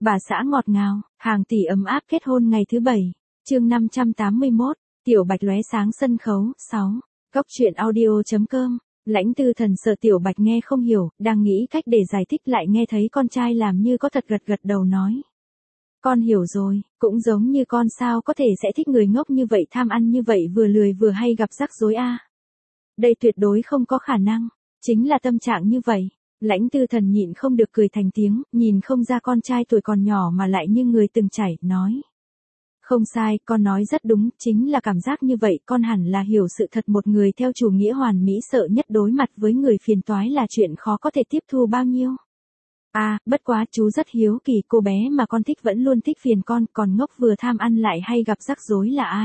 Bà xã ngọt ngào, hàng tỷ ấm áp kết hôn ngày thứ 7. Chương 581, Tiểu Bạch lóe sáng sân khấu. 6. Góc truyện audio.com. Lãnh Tư Thần sợ Tiểu Bạch nghe không hiểu, đang nghĩ cách để giải thích lại nghe thấy con trai làm như có thật gật đầu nói. Con hiểu rồi, cũng giống như con sao có thể sẽ thích người ngốc như vậy, tham ăn như vậy, vừa lười vừa hay gặp rắc rối a. Đây tuyệt đối không có khả năng, chính là tâm trạng như vậy. Lãnh Tư Thần nhịn không được cười thành tiếng, nhìn không ra con trai tuổi còn nhỏ mà lại như người từng trải, nói. Không sai, con nói rất đúng, chính là cảm giác như vậy, con hẳn là hiểu sự thật, một người theo chủ nghĩa hoàn mỹ sợ nhất đối mặt với người phiền toái là chuyện khó có thể tiếp thu bao nhiêu. Bất quá chú rất hiếu kỳ, cô bé mà con thích vẫn luôn thích phiền con, còn ngốc vừa tham ăn lại hay gặp rắc rối là ai?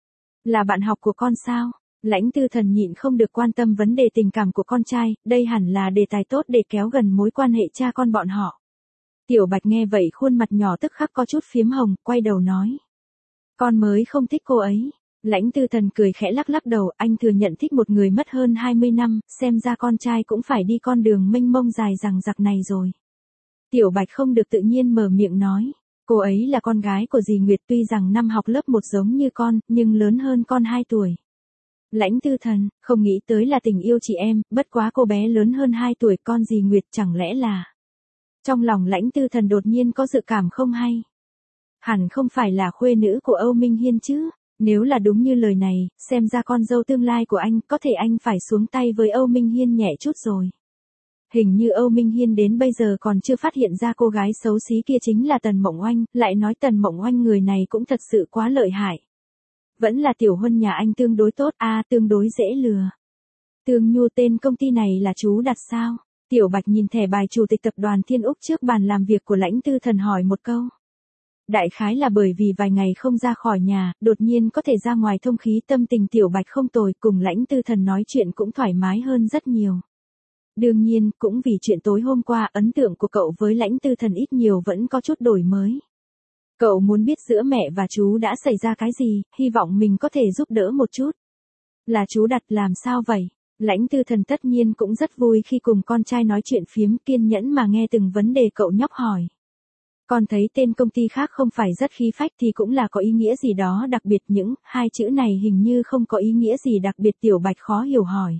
Là bạn học của con sao? Lãnh Tư Thần nhịn không được quan tâm vấn đề tình cảm của con trai, đây hẳn là đề tài tốt để kéo gần mối quan hệ cha con bọn họ. Tiểu Bạch nghe vậy khuôn mặt nhỏ tức khắc có chút phiếm hồng, quay đầu nói. Con mới không thích cô ấy. Lãnh Tư Thần cười khẽ lắc đầu, anh thừa nhận thích một người mất hơn 20 năm, xem ra con trai cũng phải đi con đường mênh mông dài dằng dặc này rồi. Tiểu Bạch không được tự nhiên mở miệng nói. Cô ấy là con gái của dì Nguyệt, tuy rằng năm học lớp 1 giống như con, nhưng lớn hơn con 2 tuổi. Lãnh Tư Thần, không nghĩ tới là tình yêu chị em, bất quá cô bé lớn hơn 2 tuổi, con dì Nguyệt chẳng lẽ là... Trong lòng Lãnh Tư Thần đột nhiên có dự cảm không hay. Hẳn không phải là khuê nữ của Âu Minh Hiên chứ, nếu là đúng như lời này, xem ra con dâu tương lai của anh, có thể anh phải xuống tay với Âu Minh Hiên nhẹ chút rồi. Hình như Âu Minh Hiên đến bây giờ còn chưa phát hiện ra cô gái xấu xí kia chính là Tần Mộng Oanh, lại nói Tần Mộng Oanh người này cũng thật sự quá lợi hại. Vẫn là Tiểu Huân nhà anh tương đối tốt, tương đối dễ lừa. Tương Nhu tên công ty này là chú đặt sao? Tiểu Bạch nhìn thẻ bài chủ tịch tập đoàn Thiên Úc trước bàn làm việc của Lãnh Tư Thần hỏi một câu. Đại khái là bởi vì vài ngày không ra khỏi nhà, đột nhiên có thể ra ngoài thông khí, tâm tình Tiểu Bạch không tồi, cùng Lãnh Tư Thần nói chuyện cũng thoải mái hơn rất nhiều. Đương nhiên, cũng vì chuyện tối hôm qua, ấn tượng của cậu với Lãnh Tư Thần ít nhiều vẫn có chút đổi mới. Cậu muốn biết giữa mẹ và chú đã xảy ra cái gì, hy vọng mình có thể giúp đỡ một chút. Là chú đặt, làm sao vậy? Lãnh Tư Thần tất nhiên cũng rất vui khi cùng con trai nói chuyện phiếm, kiên nhẫn mà nghe từng vấn đề cậu nhóc hỏi. Con thấy tên công ty khác không phải rất khí phách thì cũng là có ý nghĩa gì đó đặc biệt, những hai chữ này hình như không có ý nghĩa gì đặc biệt. Tiểu Bạch khó hiểu hỏi.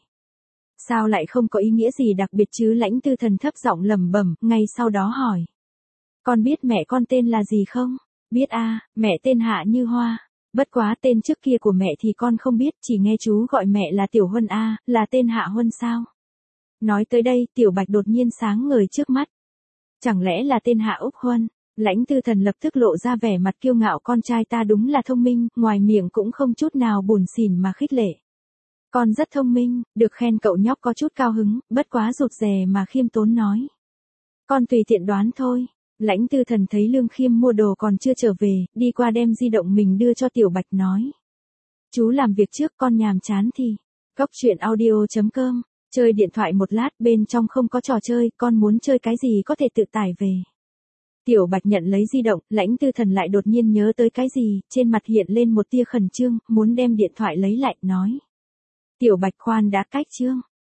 Sao lại không có ý nghĩa gì đặc biệt chứ? Lãnh Tư Thần thấp giọng lẩm bẩm, ngay sau đó hỏi. Con biết mẹ con tên là gì không? Biết mẹ tên Hạ Như Hoa. Bất quá tên trước kia của mẹ thì con không biết, chỉ nghe chú gọi mẹ là Tiểu Huân là tên Hạ Huân sao? Nói tới đây, Tiểu Bạch đột nhiên sáng ngời trước mắt. Chẳng lẽ là tên Hạ Úc Huân? Lãnh Tư Thần lập tức lộ ra vẻ mặt kiêu ngạo, con trai ta đúng là thông minh, ngoài miệng cũng không chút nào buồn xỉn mà khích lệ. Con rất thông minh, được khen. Cậu nhóc có chút cao hứng, bất quá rụt rè mà khiêm tốn nói. Con tùy tiện đoán thôi. Lãnh Tư Thần thấy Lương Khiêm mua đồ còn chưa trở về, đi qua đem di động mình đưa cho Tiểu Bạch nói. Chú làm việc trước, con nhàm chán thì. Góc truyện audio.com. Chơi điện thoại một lát, bên trong không có trò chơi, con muốn chơi cái gì có thể tự tải về. Tiểu Bạch nhận lấy di động, Lãnh Tư Thần lại đột nhiên nhớ tới cái gì, trên mặt hiện lên một tia khẩn trương, muốn đem điện thoại lấy lại, nói. Tiểu Bạch khoan đã, cách chương.